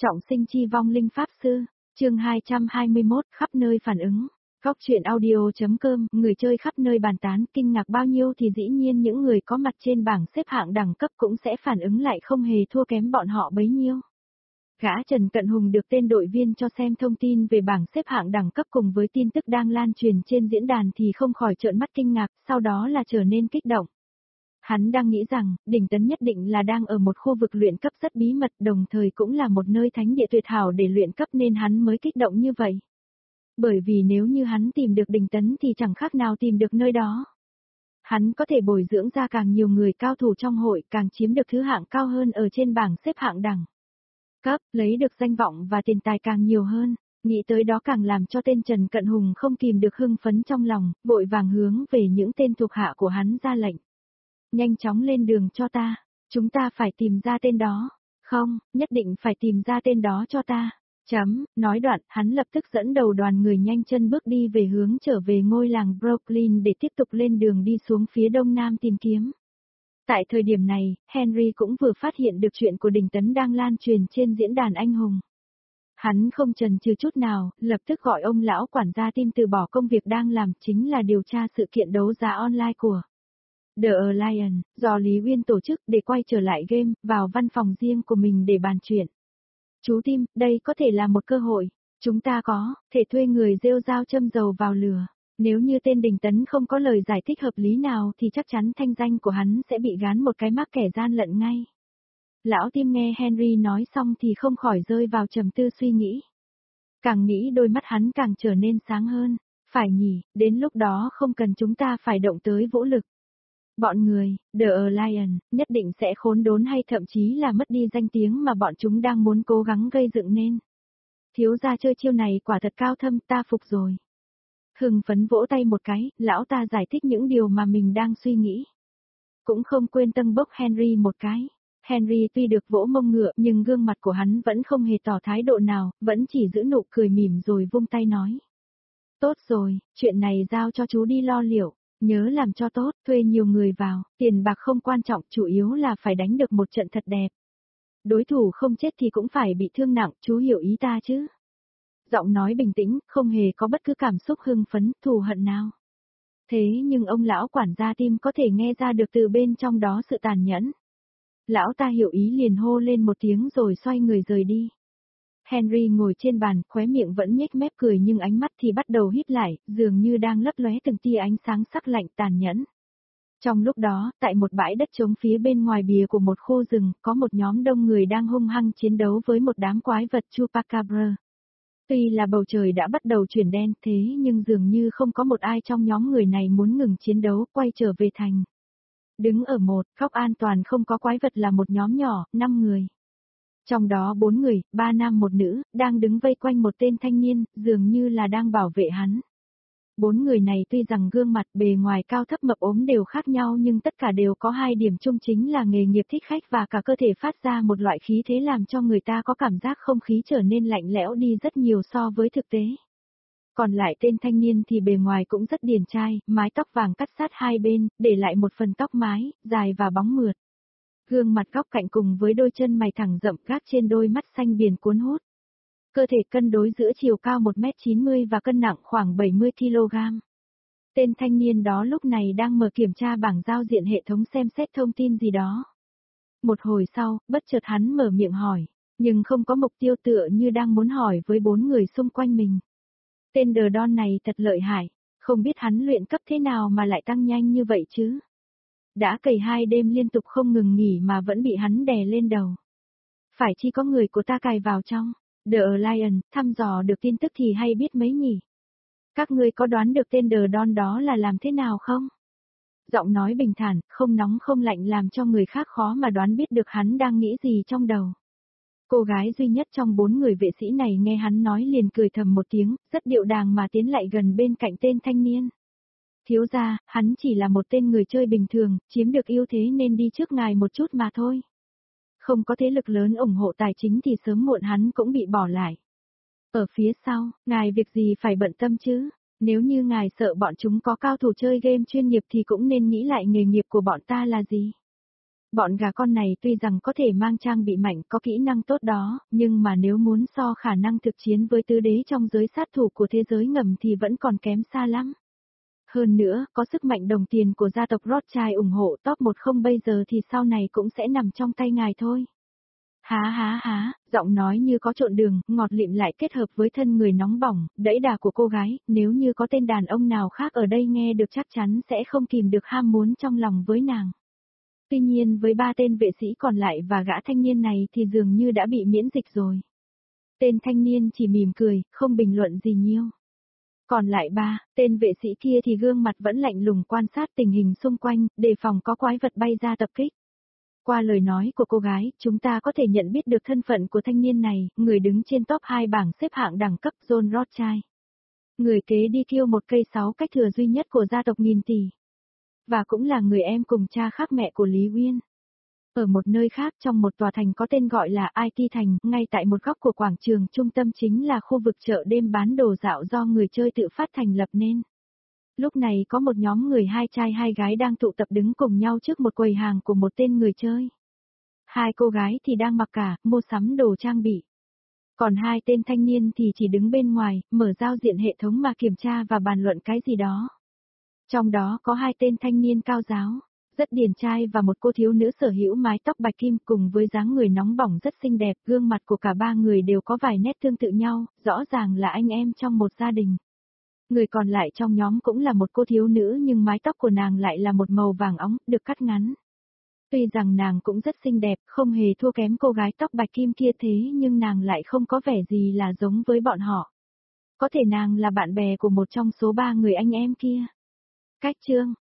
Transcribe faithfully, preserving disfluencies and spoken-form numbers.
Trọng sinh chi vong linh pháp sư, chương hai trăm hai mươi mốt, khắp nơi phản ứng. Góc truyện audio.com, người chơi khắp nơi bàn tán, kinh ngạc bao nhiêu thì dĩ nhiên những người có mặt trên bảng xếp hạng đẳng cấp cũng sẽ phản ứng lại không hề thua kém bọn họ bấy nhiêu. Gã Trần Cận Hùng được tên đội viên cho xem thông tin về bảng xếp hạng đẳng cấp cùng với tin tức đang lan truyền trên diễn đàn thì không khỏi trợn mắt kinh ngạc, sau đó là trở nên kích động. Hắn đang nghĩ rằng, đỉnh tấn nhất định là đang ở một khu vực luyện cấp rất bí mật, đồng thời cũng là một nơi thánh địa tuyệt hảo để luyện cấp nên hắn mới kích động như vậy. Bởi vì nếu như hắn tìm được đỉnh tấn thì chẳng khác nào tìm được nơi đó. Hắn có thể bồi dưỡng ra càng nhiều người cao thủ trong hội, càng chiếm được thứ hạng cao hơn ở trên bảng xếp hạng đẳng cấp, lấy được danh vọng và tiền tài càng nhiều hơn. Nghĩ tới đó càng làm cho tên Trần Cận Hùng không kìm được hưng phấn trong lòng, vội vàng hướng về những tên thuộc hạ của hắn ra lệnh. Nhanh chóng lên đường cho ta, chúng ta phải tìm ra tên đó, không, nhất định phải tìm ra tên đó cho ta. Chấm, nói đoạn, hắn lập tức dẫn đầu đoàn người nhanh chân bước đi về hướng trở về ngôi làng Brooklyn để tiếp tục lên đường đi xuống phía đông nam tìm kiếm. Tại thời điểm này, Henry cũng vừa phát hiện được chuyện của đỉnh tấn đang lan truyền trên diễn đàn anh hùng. Hắn không chần chừ chút nào, lập tức gọi ông lão quản gia team từ bỏ công việc đang làm, chính là điều tra sự kiện đấu giá online của The Alliance, do Lý Uyên tổ chức để quay trở lại game, vào văn phòng riêng của mình để bàn chuyện. Chú Tim, đây có thể là một cơ hội. Chúng ta có thể thuê người rêu rao châm dầu vào lửa. Nếu như tên đỉnh tấn không có lời giải thích hợp lý nào thì chắc chắn thanh danh của hắn sẽ bị gán một cái mác kẻ gian lận ngay. Lão Tim nghe Henry nói xong thì không khỏi rơi vào trầm tư suy nghĩ. Càng nghĩ đôi mắt hắn càng trở nên sáng hơn. Phải nhỉ, đến lúc đó không cần chúng ta phải động tới vũ lực. Bọn người, The Alliance, nhất định sẽ khốn đốn hay thậm chí là mất đi danh tiếng mà bọn chúng đang muốn cố gắng gây dựng nên. Thiếu gia chơi chiêu này quả thật cao thâm, ta phục rồi. Hưng phấn vỗ tay một cái, lão ta giải thích những điều mà mình đang suy nghĩ. Cũng không quên tâng bốc Henry một cái. Henry tuy được vỗ mông ngựa nhưng gương mặt của hắn vẫn không hề tỏ thái độ nào, vẫn chỉ giữ nụ cười mỉm rồi vung tay nói. Tốt rồi, chuyện này giao cho chú đi lo liệu. Nhớ làm cho tốt, thuê nhiều người vào, tiền bạc không quan trọng, chủ yếu là phải đánh được một trận thật đẹp. Đối thủ không chết thì cũng phải bị thương nặng, chú hiểu ý ta chứ? Giọng nói bình tĩnh, không hề có bất cứ cảm xúc hưng phấn, thù hận nào. Thế nhưng ông lão quản gia tim có thể nghe ra được từ bên trong đó sự tàn nhẫn. Lão ta hiểu ý liền hô lên một tiếng rồi xoay người rời đi. Henry ngồi trên bàn, khóe miệng vẫn nhếch mép cười nhưng ánh mắt thì bắt đầu híp lại, dường như đang lấp lóe từng tia ánh sáng sắc lạnh tàn nhẫn. Trong lúc đó, tại một bãi đất trống phía bên ngoài bìa của một khu rừng, có một nhóm đông người đang hung hăng chiến đấu với một đám quái vật Chupacabra. Tuy là bầu trời đã bắt đầu chuyển đen thế nhưng dường như không có một ai trong nhóm người này muốn ngừng chiến đấu, quay trở về thành. Đứng ở một góc an toàn không có quái vật là một nhóm nhỏ, năm người. Trong đó bốn người, ba nam một nữ, đang đứng vây quanh một tên thanh niên, dường như là đang bảo vệ hắn. Bốn người này tuy rằng gương mặt bề ngoài cao thấp mập ốm đều khác nhau nhưng tất cả đều có hai điểm chung chính là nghề nghiệp thích khách và cả cơ thể phát ra một loại khí thế làm cho người ta có cảm giác không khí trở nên lạnh lẽo đi rất nhiều so với thực tế. Còn lại tên thanh niên thì bề ngoài cũng rất điển trai, mái tóc vàng cắt sát hai bên, để lại một phần tóc mái, dài và bóng mượt. Gương mặt góc cạnh cùng với đôi chân mày thẳng rậm gác trên đôi mắt xanh biển cuốn hút. Cơ thể cân đối giữa chiều cao một mét chín mươi và cân nặng khoảng bảy mươi ki lô gam. Tên thanh niên đó lúc này đang mở kiểm tra bảng giao diện hệ thống xem xét thông tin gì đó. Một hồi sau, bất chợt hắn mở miệng hỏi, nhưng không có mục tiêu tựa như đang muốn hỏi với bốn người xung quanh mình. Tên Đờ Đon này thật lợi hại, không biết hắn luyện cấp thế nào mà lại tăng nhanh như vậy chứ. Đã cày hai đêm liên tục không ngừng nghỉ mà vẫn bị hắn đè lên đầu. Phải chi có người của ta cài vào trong. The Alliance, thăm dò được tin tức thì hay biết mấy nhỉ. Các ngươi có đoán được tên Đờ Đon đó là làm thế nào không? Giọng nói bình thản, không nóng không lạnh làm cho người khác khó mà đoán biết được hắn đang nghĩ gì trong đầu. Cô gái duy nhất trong bốn người vệ sĩ này nghe hắn nói liền cười thầm một tiếng, rất điệu đàng mà tiến lại gần bên cạnh tên thanh niên. Thiếu gia, hắn chỉ là một tên người chơi bình thường, chiếm được ưu thế nên đi trước ngài một chút mà thôi. Không có thế lực lớn ủng hộ tài chính thì sớm muộn hắn cũng bị bỏ lại. Ở phía sau, ngài việc gì phải bận tâm chứ? Nếu như ngài sợ bọn chúng có cao thủ chơi game chuyên nghiệp thì cũng nên nghĩ lại nghề nghiệp của bọn ta là gì. Bọn gà con này tuy rằng có thể mang trang bị mạnh có kỹ năng tốt đó, nhưng mà nếu muốn so khả năng thực chiến với tứ đế trong giới sát thủ của thế giới ngầm thì vẫn còn kém xa lắm. Hơn nữa, có sức mạnh đồng tiền của gia tộc Rothschild ủng hộ top một không bây giờ thì sau này cũng sẽ nằm trong tay ngài thôi. Há há há, giọng nói như có trộn đường, ngọt lịm lại kết hợp với thân người nóng bỏng, đẫy đà của cô gái, nếu như có tên đàn ông nào khác ở đây nghe được chắc chắn sẽ không kìm được ham muốn trong lòng với nàng. Tuy nhiên với ba tên vệ sĩ còn lại và gã thanh niên này thì dường như đã bị miễn dịch rồi. Tên thanh niên chỉ mỉm cười, không bình luận gì nhiều. Còn lại ba, tên vệ sĩ kia thì gương mặt vẫn lạnh lùng quan sát tình hình xung quanh, đề phòng có quái vật bay ra tập kích. Qua lời nói của cô gái, chúng ta có thể nhận biết được thân phận của thanh niên này, người đứng trên top hai bảng xếp hạng đẳng cấp John Rothschild. Người kế đi kêu một cây sáu cách thừa duy nhất của gia tộc nghìn tỷ. Và cũng là người em cùng cha khác mẹ của Lý Uyên. Ở một nơi khác trong một tòa thành có tên gọi là i tê Thành, ngay tại một góc của quảng trường trung tâm chính là khu vực chợ đêm bán đồ dạo do người chơi tự phát thành lập nên. Lúc này có một nhóm người hai trai hai gái đang tụ tập đứng cùng nhau trước một quầy hàng của một tên người chơi. Hai cô gái thì đang mặc cả, mua sắm đồ trang bị. Còn hai tên thanh niên thì chỉ đứng bên ngoài, mở giao diện hệ thống mà kiểm tra và bàn luận cái gì đó. Trong đó có hai tên thanh niên cao giáo, rất điển trai và một cô thiếu nữ sở hữu mái tóc bạch kim cùng với dáng người nóng bỏng rất xinh đẹp, gương mặt của cả ba người đều có vài nét tương tự nhau, rõ ràng là anh em trong một gia đình. Người còn lại trong nhóm cũng là một cô thiếu nữ nhưng mái tóc của nàng lại là một màu vàng óng, được cắt ngắn. Tuy rằng nàng cũng rất xinh đẹp, không hề thua kém cô gái tóc bạch kim kia thế nhưng nàng lại không có vẻ gì là giống với bọn họ. Có thể nàng là bạn bè của một trong số ba người anh em kia. Cách chương